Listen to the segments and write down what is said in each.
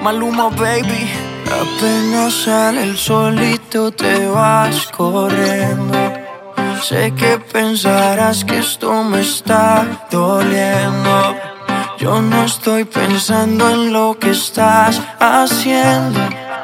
Maluma, baby. Apenas sale el solito te vas corriendo. Sé que pensarás que esto me está doliendo. Yo no estoy pensando en lo que estás haciendo.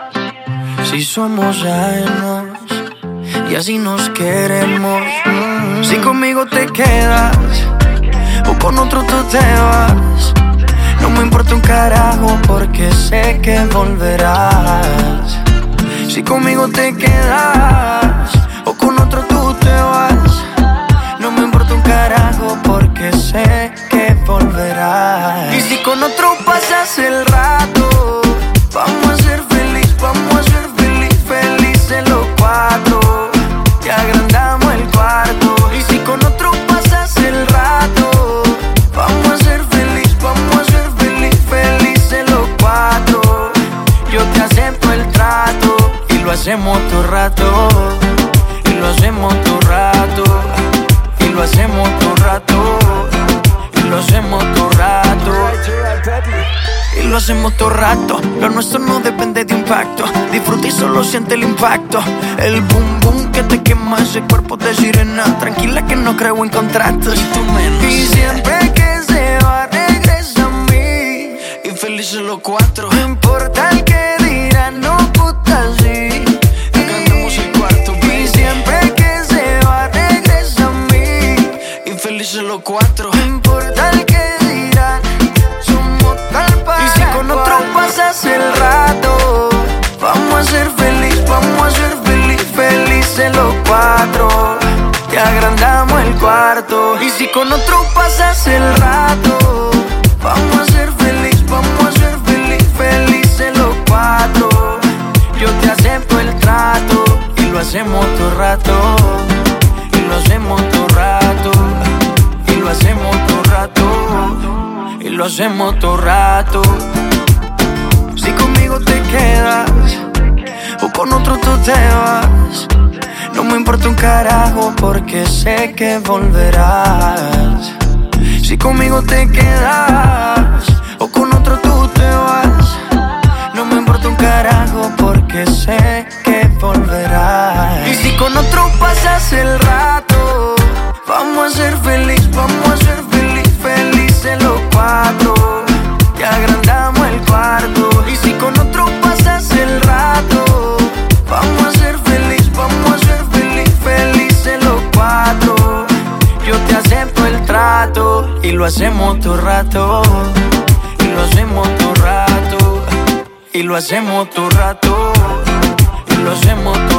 Si somos ajenos y así nos queremos. Si conmigo te quedas o con otro tú te vas, no me importa un carajo porque sé que volverás. Si conmigo te quedas o con otro tú te vas, no me importa un carajo porque sé que volverás. Y si con otro pasas el rato, vamos a ser feliz, vamos a ser feliz, felices los cuatro. Y agrandamos el cuarto. Y si con otro pasas el rato, vamos a ser feliz, vamos a ser feliz, felices los cuatro. Yo te acepto el trato y lo hacemos todo rato. Y lo hacemos todo rato. Y lo hacemos todo rato. Y lo hacemos todo rato. Y lo hacemos todo rato. Lo nuestro no depende de impacto. Disfruta y solo siente el impacto. El boom boom que te quema ese cuerpo de sirena. Tranquila que no creo en contratos. Y tú menos. Y siempre que se va regresa a mí. Y felices los cuatro. No importa el que dirán, no puta sí. Agrandamos el cuarto, baby. Y siempre que se va regresa a mí. Y felices los cuatro. No importa el que dirán, somos tal para. Y si con otro pasas el rato, vamos a ser feliz, vamos a ser feliz, felices los cuatro. Te agrandamos el cuarto. Y si con otro pasas el rato, vamos a ser feliz, vamos a ser feliz, felices los cuatro. Yo te acepto el trato y lo hacemos todo rato. Y lo hacemos todo rato. Y lo hacemos todo rato. Y lo hacemos todo rato. Si conmigo te quedas o con otro tú te vas, no me importa un carajo porque sé que volverás. Si conmigo te quedas o con otro tú te vas, no me importa un carajo porque sé que volverás. Y si con otro pasas el rato, vamos a ser feliz, vamos a ser feliz, felices los cuatro. Te agrandamos el cuarto. Y si con otro pasas el rato, vamos a ser feliz, vamos a ser feliz, felices los cuatro. Yo te acepto el trato y lo hacemos todo rato. Y lo hacemos todo rato. Y lo hacemos todo rato. Y lo hacemos todo rato.